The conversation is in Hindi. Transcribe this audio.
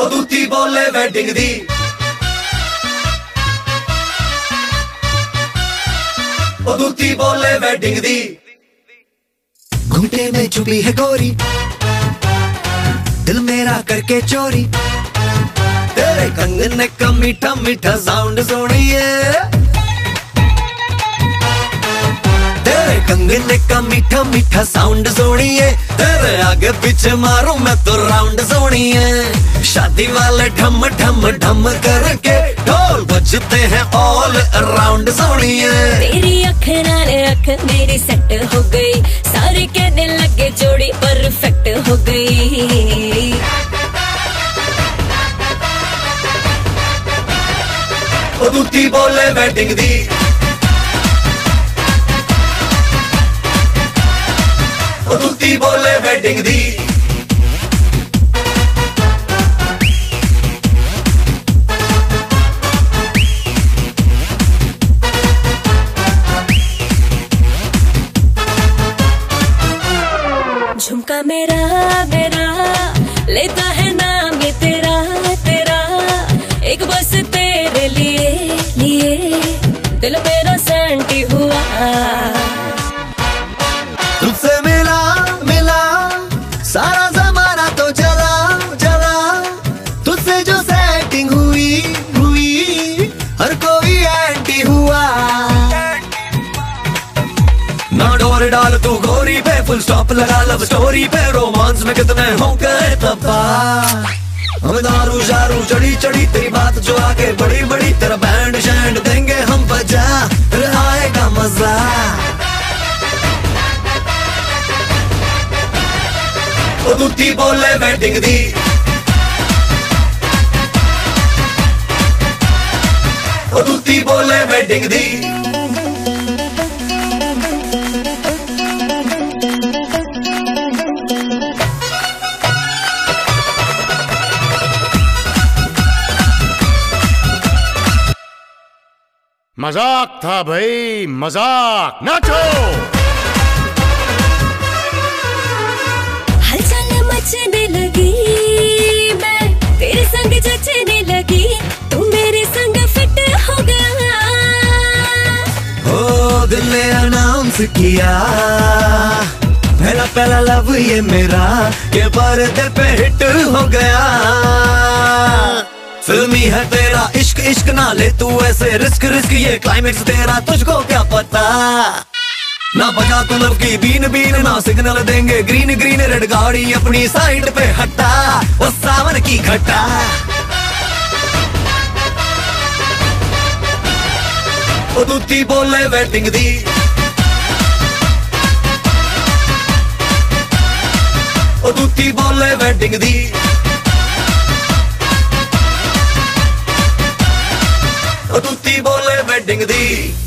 ओ दूती बोले वेडिंग दी, ओ दूती बोले वेडिंग दी। घूंटे में छुपी है गोरी, दिल मेरा करके चोरी, तेरे कंगन का मीठा मीठा साउंड सुनिए, तेरे कंगन का मीठा मीठा साउंड सुनिए, तेरे आगे पीछे मारूं मैं तो राउंड सुनिए। शादी वाले ढम ढम ढम करके ढोल बजते हैं ऑल अराउंड सुनिए। तेरी अख नाल अख मेरी सेट हो गई, सारे कहने लगे जोड़ी परफेक्ट हो गई। ओ दूती बोले वेडिंग दी, ओ दूती बोले वेडिंग दी। झुमका मेरा मेरा लेता है नाम ये तेरा तेरा, एक बस तेरे लिए लिए दिल मेरा सैंटी हुआ। तुझसे मिला मिला सारा जमाना तो जला जला, तुझसे जो सेटिंग हुई हुई हर कोई एंटी हुआ। ना डोर डाल तू गोरी पे, फुल स्टॉप लगा लव स्टोरी पे, रोमांस में कितने हो गए तबाह। हम दारू शारू चढ़ी चढ़ी तेरी बात जो आगे बड़ी बड़ी, तेरा बैंड शैंड देंगे हम बजा, फिर आएगा मजा। ओ दूती बोले वेडिंग दी, ओ दूती बोले वेडिंग दी। मजाक था भाई, मजाक। नाचो। हलचल मचने लगी, मैं तेरे संग जचने लगी, तू मेरे संग फिट हो गया। ओ दिल ने अनाउंस किया, पहला पहला लव ये मेरा, के पर्दे पे हिट हो गया। फिल्मी है तेरा इश्क इश्क ना ले तू ऐसे रिस्क रिस्क, ये क्लाइमेक्स तेरा तुझको क्या पता। ना बजा तू लव की बीन बीन, ना सिग्नल देंगे ग्रीन ग्रीन, रेड गाड़ी अपनी साइड पे हटा, वो सावन की घटा। ओ दूती बोले वेडिंग दी, ओ दूती बोले वेडिंग दी। ओ दूती बोले वेडिंग दी।